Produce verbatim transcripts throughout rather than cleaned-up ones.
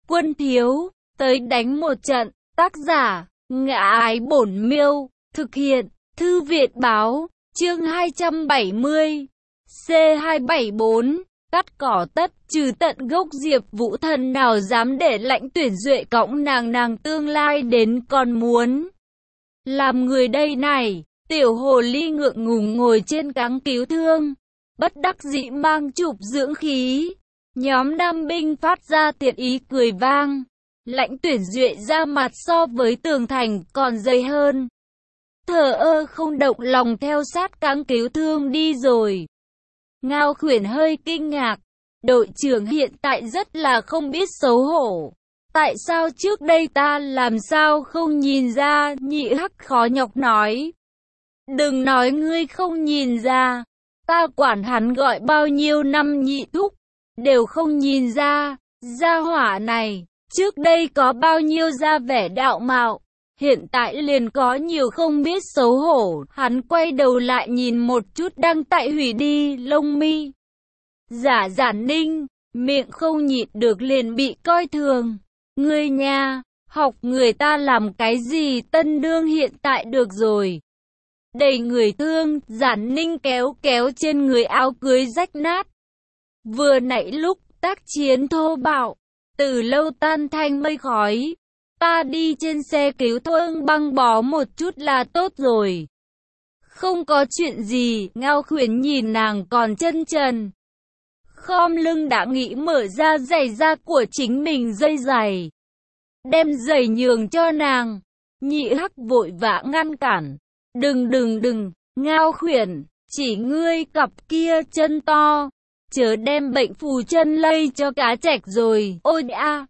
Quân thiếu, tới đánh một trận. Tác giả, Ngã Ái Bổn Miêu. Thực hiện, Thư viện báo. Chương hai trăm bảy mươi. C hai bảy bốn. Cắt cỏ tất, trừ tận gốc. Diệp Vũ Thần nào dám để Lãnh Tuyển Duệ cõng nàng nàng tương lai đến, còn muốn làm người đây này. Tiểu hồ ly ngượng ngùng ngồi trên cáng cứu thương, bất đắc dĩ mang chụp dưỡng khí. Nhóm nam binh phát ra tiện ý cười vang. Lãnh Tuyển Duệ ra mặt so với tường thành còn dày hơn, thờ ơ không động lòng theo sát cáng cứu thương đi rồi. Ngao Khuyển hơi kinh ngạc, đội trưởng hiện tại rất là không biết xấu hổ. Tại sao trước đây ta làm sao không nhìn ra? Nhị Hắc khó nhọc nói. Đừng nói ngươi không nhìn ra, ta quản hắn gọi bao nhiêu năm nhị thúc, đều không nhìn ra. Gia hỏa này, trước đây có bao nhiêu ra vẻ đạo mạo, hiện tại liền có nhiều không biết xấu hổ. Hắn quay đầu lại nhìn một chút đang tại hủy đi lông mi. Giả Giản Ninh, miệng không nhịn được liền bị coi thường. Ngươi nha, học người ta làm cái gì? Tân đương hiện tại được rồi. Đầy người thương, Giản Ninh kéo kéo trên người áo cưới rách nát. Vừa nãy lúc tác chiến thô bạo, từ lâu tan thành mây khói. Ta đi trên xe cứu thương băng bó một chút là tốt rồi. Không có chuyện gì. Ngao Khuyển nhìn nàng còn chân trần, khom lưng đã nghĩ mở ra giày da của chính mình dây giày, đem giày nhường cho nàng. Nhị Hắc vội vã ngăn cản. Đừng đừng đừng, Ngao Khuyển, chỉ ngươi cặp kia chân to, chớ đem bệnh phù chân lây cho cá trạch rồi. Ôi a,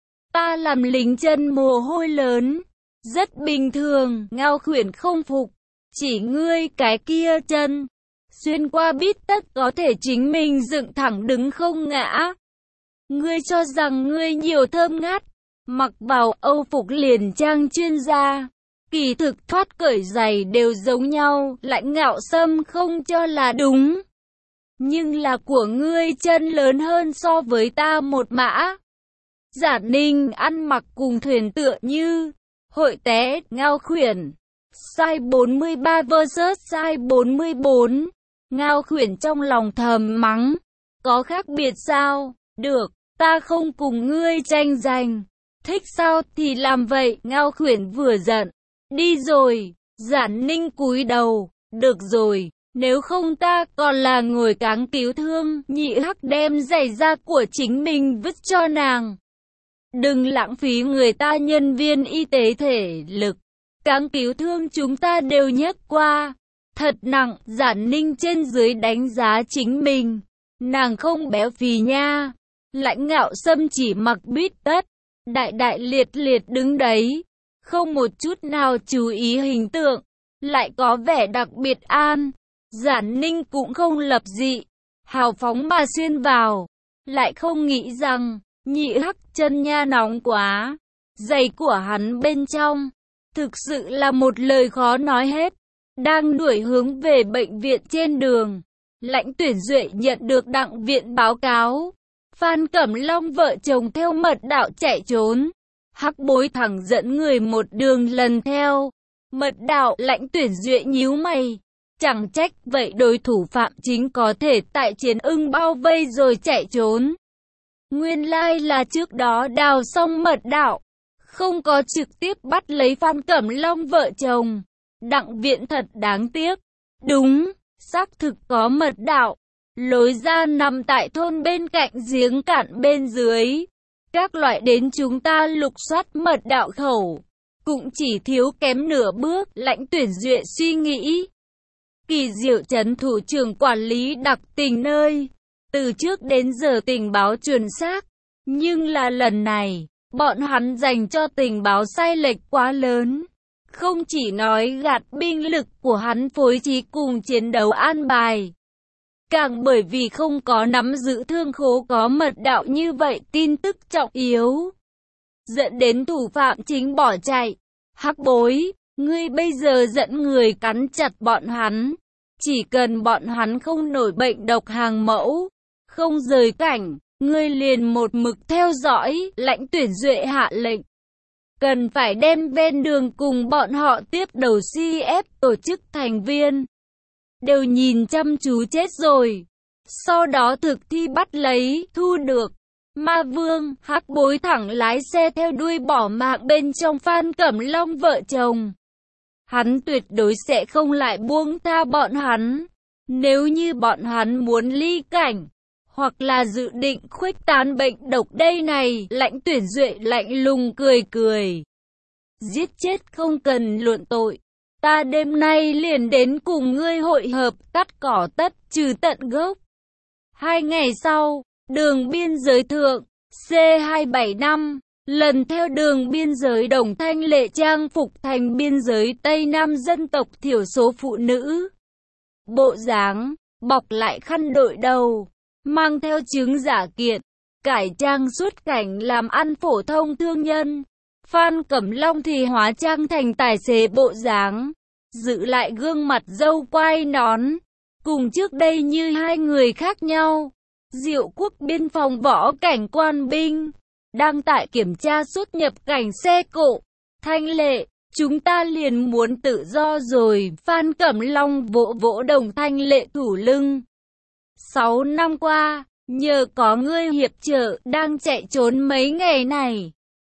ta làm lính chân mồ hôi lớn, rất bình thường. Ngao Khuyển không phục, chỉ ngươi cái kia chân, xuyên qua bít tất có thể chính mình dựng thẳng đứng không ngã. Ngươi cho rằng ngươi nhiều thơm ngát, mặc vào Âu phục liền trang chuyên gia, kỳ thực thoát cởi giày đều giống nhau. Lãnh Ngạo Sâm không cho là đúng, nhưng là của ngươi chân lớn hơn so với ta một mã. Giản Ninh ăn mặc cùng thuyền tựa như hội té. Ngao Khuyển, size bốn mươi ba versus size bốn mươi bốn. Ngao Khuyển trong lòng thầm mắng, có khác biệt sao? Được, ta không cùng ngươi tranh giành, thích sao thì làm vậy. Ngao Khuyển vừa giận, đi rồi. Giản Ninh cúi đầu, được rồi, nếu không ta còn là ngồi cáng cứu thương. Nhị Hắc đem giày da của chính mình vứt cho nàng. Đừng lãng phí người ta nhân viên y tế thể lực, cáng cứu thương chúng ta đều nhấc qua, thật nặng. Giản Ninh trên dưới đánh giá chính mình, nàng không béo phì nha. Lãnh Ngạo Sâm chỉ mặc bít tất, đại đại liệt liệt đứng đấy, không một chút nào chú ý hình tượng, lại có vẻ đặc biệt an. Giản Ninh cũng không lập dị, hào phóng mà xuyên vào, lại không nghĩ rằng Nhị Hắc chân nha nóng quá. Giày của hắn bên trong, thực sự là một lời khó nói hết. Đang đuổi hướng về bệnh viện trên đường, Lãnh Tuyển Duệ nhận được Đặng viện báo cáo. Phan Cẩm Long vợ chồng theo mật đạo chạy trốn. Hắc Bối thẳng dẫn người một đường lần theo mật đạo. Lãnh Tuyển Duệ nhíu mày, chẳng trách vậy đối thủ phạm chính có thể tại chiến ưng bao vây rồi chạy trốn. Nguyên lai là trước đó đào xong mật đạo, không có trực tiếp bắt lấy Phan Cẩm Long vợ chồng. Đặng viện thật đáng tiếc. Đúng, xác thực có mật đạo, lối ra nằm tại thôn bên cạnh giếng cạn bên dưới. Các loại đến chúng ta lục soát mật đạo khẩu, cũng chỉ thiếu kém nửa bước. Lãnh Tuyển Duệ suy nghĩ. Kỳ Diệu trấn thủ trưởng quản lý đặc tình nơi, từ trước đến giờ tình báo chuẩn xác, nhưng là lần này, bọn hắn dành cho tình báo sai lệch quá lớn. Không chỉ nói gạt binh lực của hắn phối trí cùng chiến đấu an bài, càng bởi vì không có nắm giữ thương khố có mật đạo như vậy tin tức trọng yếu, dẫn đến thủ phạm chính bỏ chạy. Hắc Bối, ngươi bây giờ dẫn người cắn chặt bọn hắn, chỉ cần bọn hắn không nổi bệnh độc hàng mẫu, không rời cảnh, ngươi liền một mực theo dõi. Lãnh Tuyển Duệ hạ lệnh, cần phải đem ven đường cùng bọn họ tiếp đầu xê ép tổ chức thành viên đều nhìn chăm chú chết rồi, sau đó thực thi bắt lấy, thu được. Ma Vương, Hắc Bối thẳng lái xe theo đuôi bỏ mạng bên trong Phan Cẩm Long vợ chồng. Hắn tuyệt đối sẽ không lại buông tha bọn hắn. Nếu như bọn hắn muốn ly cảnh, hoặc là dự định khuếch tán bệnh độc đây này, Lãnh Tuyển Duệ lạnh lùng cười cười. Giết chết không cần luận tội. Ta đêm nay liền đến cùng ngươi hội hợp, cắt cỏ tất, trừ tận gốc. Hai ngày sau, đường biên giới thượng, C hai bảy năm, lần theo đường biên giới Đồng Thanh Lệ trang phục thành biên giới Tây Nam dân tộc thiểu số phụ nữ. Bộ dáng, bọc lại khăn đội đầu, mang theo chứng giả kiện, cải trang xuất cảnh làm ăn phổ thông thương nhân. Phan Cẩm Long thì hóa trang thành tài xế bộ dáng, giữ lại gương mặt râu quai nón, cùng trước đây như hai người khác nhau. Diệu Quốc biên phòng võ cảnh quan binh, đang tại kiểm tra xuất nhập cảnh xe cộ. Thanh Lệ, chúng ta liền muốn tự do rồi. Phan Cẩm Long vỗ vỗ Đồng Thanh Lệ thủ lưng. Sáu năm qua, nhờ có ngươi hiệp trợ, đang chạy trốn mấy ngày này.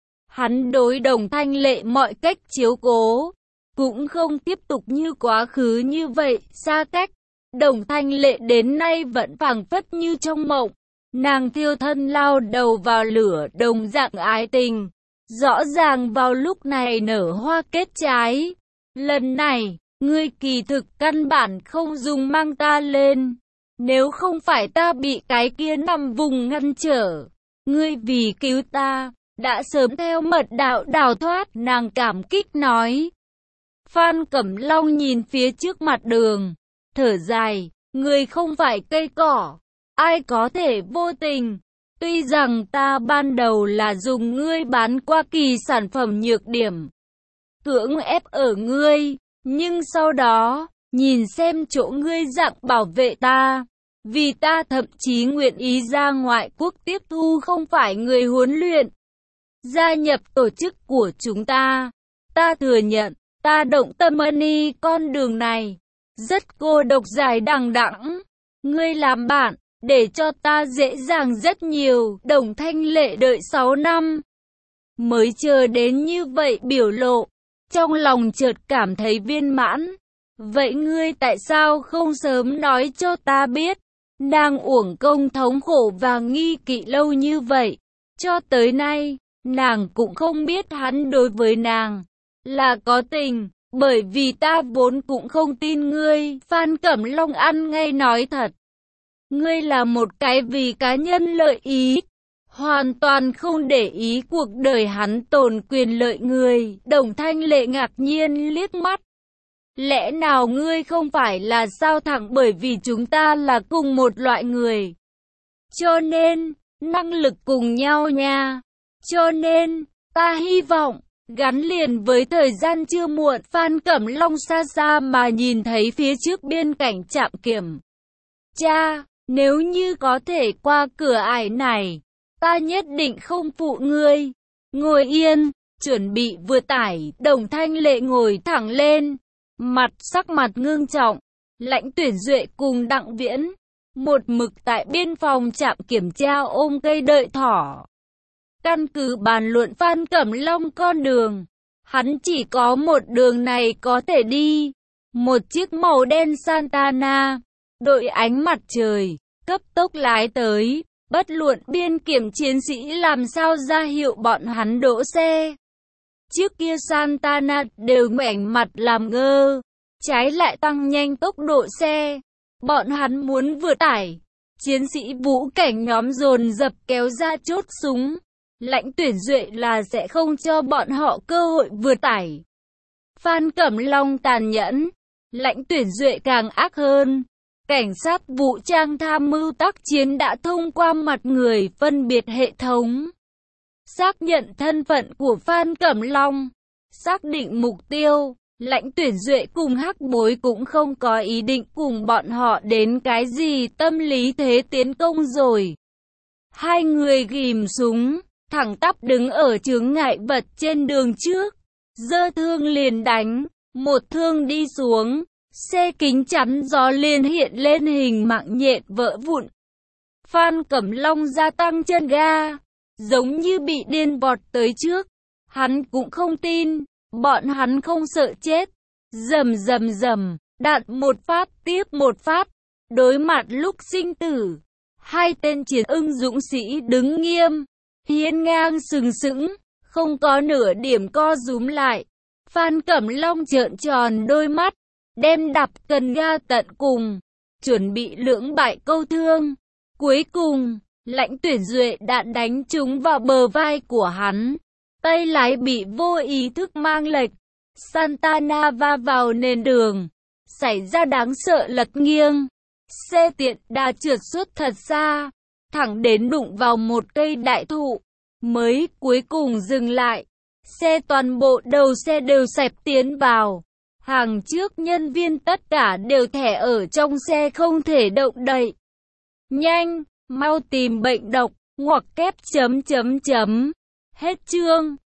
Hắn đối Đồng Thanh Lệ mọi cách chiếu cố, cũng không tiếp tục như quá khứ như vậy, xa cách. Đồng Thanh Lệ đến nay vẫn phảng phất như trong mộng, nàng thiêu thân lao đầu vào lửa đồng dạng ái tình, rõ ràng vào lúc này nở hoa kết trái. Lần này, ngươi kỳ thực căn bản không dùng mang ta lên, nếu không phải ta bị cái kia nằm vùng ngăn trở, ngươi vì cứu ta, đã sớm theo mật đạo đào thoát, nàng cảm kích nói. Phan Cẩm Long nhìn phía trước mặt đường, thở dài, người không phải cây cỏ, ai có thể vô tình. Tuy rằng ta ban đầu là dùng ngươi bán qua kỳ sản phẩm nhược điểm, cưỡng ép ở ngươi, nhưng sau đó, nhìn xem chỗ ngươi dặn bảo vệ ta, vì ta thậm chí nguyện ý ra ngoại quốc tiếp thu không phải người huấn luyện, gia nhập tổ chức của chúng ta. Ta thừa nhận, ta động tâm đi con đường này rất cô độc dài đằng đẵng. Ngươi làm bạn, để cho ta dễ dàng rất nhiều. Đồng Thanh Lệ đợi sáu năm, mới chờ đến như vậy biểu lộ, trong lòng chợt cảm thấy viên mãn. Vậy ngươi tại sao không sớm nói cho ta biết? Nàng uổng công thống khổ và nghi kỵ lâu như vậy, cho tới nay, nàng cũng không biết hắn đối với nàng là có tình. Bởi vì ta vốn cũng không tin ngươi. Phan Cẩm Long ăn ngay nói thật, ngươi là một cái vì cá nhân lợi ý, hoàn toàn không để ý cuộc đời hắn tồn quyền lợi người. Đồng Thanh Lệ ngạc nhiên liếc mắt, lẽ nào ngươi không phải là sao thẳng bởi vì chúng ta là cùng một loại người, cho nên năng lực cùng nhau nha, cho nên ta hy vọng gắn liền với thời gian chưa muộn. Phan Cẩm Long xa xa mà nhìn thấy phía trước biên cảnh trạm kiểm tra, nếu như có thể qua cửa ải này, ta nhất định không phụ ngươi. Ngồi yên, chuẩn bị vừa tải. Đồng Thanh Lệ ngồi thẳng lên, mặt sắc mặt ngưng trọng. Lãnh Tuyển Duệ cùng Đặng Viễn, một mực tại biên phòng trạm kiểm tra ôm cây đợi thỏ. Căn cứ bàn luận Phan Cẩm Long con đường, hắn chỉ có một đường này có thể đi. Một chiếc màu đen Santana, đội ánh mặt trời, cấp tốc lái tới. Bất luận biên kiểm chiến sĩ làm sao ra hiệu bọn hắn đỗ xe, chiếc kia Santana đều ngoảnh mặt làm ngơ, trái lại tăng nhanh tốc độ xe. Bọn hắn muốn vượt tải, chiến sĩ vũ cảnh nhóm dồn dập kéo ra chốt súng. Lãnh Tuyển Duệ là sẽ không cho bọn họ cơ hội vượt tải. Phan Cẩm Long tàn nhẫn, Lãnh Tuyển Duệ càng ác hơn. Cảnh sát vũ trang tham mưu tác chiến đã thông qua mặt người phân biệt hệ thống, xác nhận thân phận của Phan Cẩm Long, xác định mục tiêu. Lãnh Tuyển Duệ cùng Hắc Bối cũng không có ý định cùng bọn họ đến cái gì tâm lý thế tiến công rồi. Hai người ghim súng, thẳng tắp đứng ở chướng ngại vật trên đường trước, giơ thương liền đánh, một thương đi xuống, xe kính chắn gió liền hiện lên hình mạng nhện vỡ vụn. Phan Cẩm Long gia tăng chân ga, giống như bị điên vọt tới trước. Hắn cũng không tin, bọn hắn không sợ chết. Rầm rầm rầm, đạn một phát tiếp một phát, đối mặt lúc sinh tử. Hai tên chiến ưng dũng sĩ đứng nghiêm, hiên ngang sừng sững, không có nửa điểm co rúm lại. Phan Cẩm Long trợn tròn đôi mắt, đem đập cần ga tận cùng, chuẩn bị lưỡng bại câu thương. Cuối cùng, Lãnh Tuyển Duệ đạn đánh trúng vào bờ vai của hắn. Tay lái bị vô ý thức mang lệch. Santana va vào nền đường, xảy ra đáng sợ lật nghiêng. Xe tiện đà trượt suốt thật xa, thẳng đến đụng vào một cây đại thụ, mới cuối cùng dừng lại. Xe toàn bộ đầu xe đều xẹp tiến vào. Hàng trước nhân viên tất cả đều thẻ ở trong xe không thể động đậy. Nhanh, mau tìm bệnh độc, ngoặc kép chấm chấm chấm. Hết chương.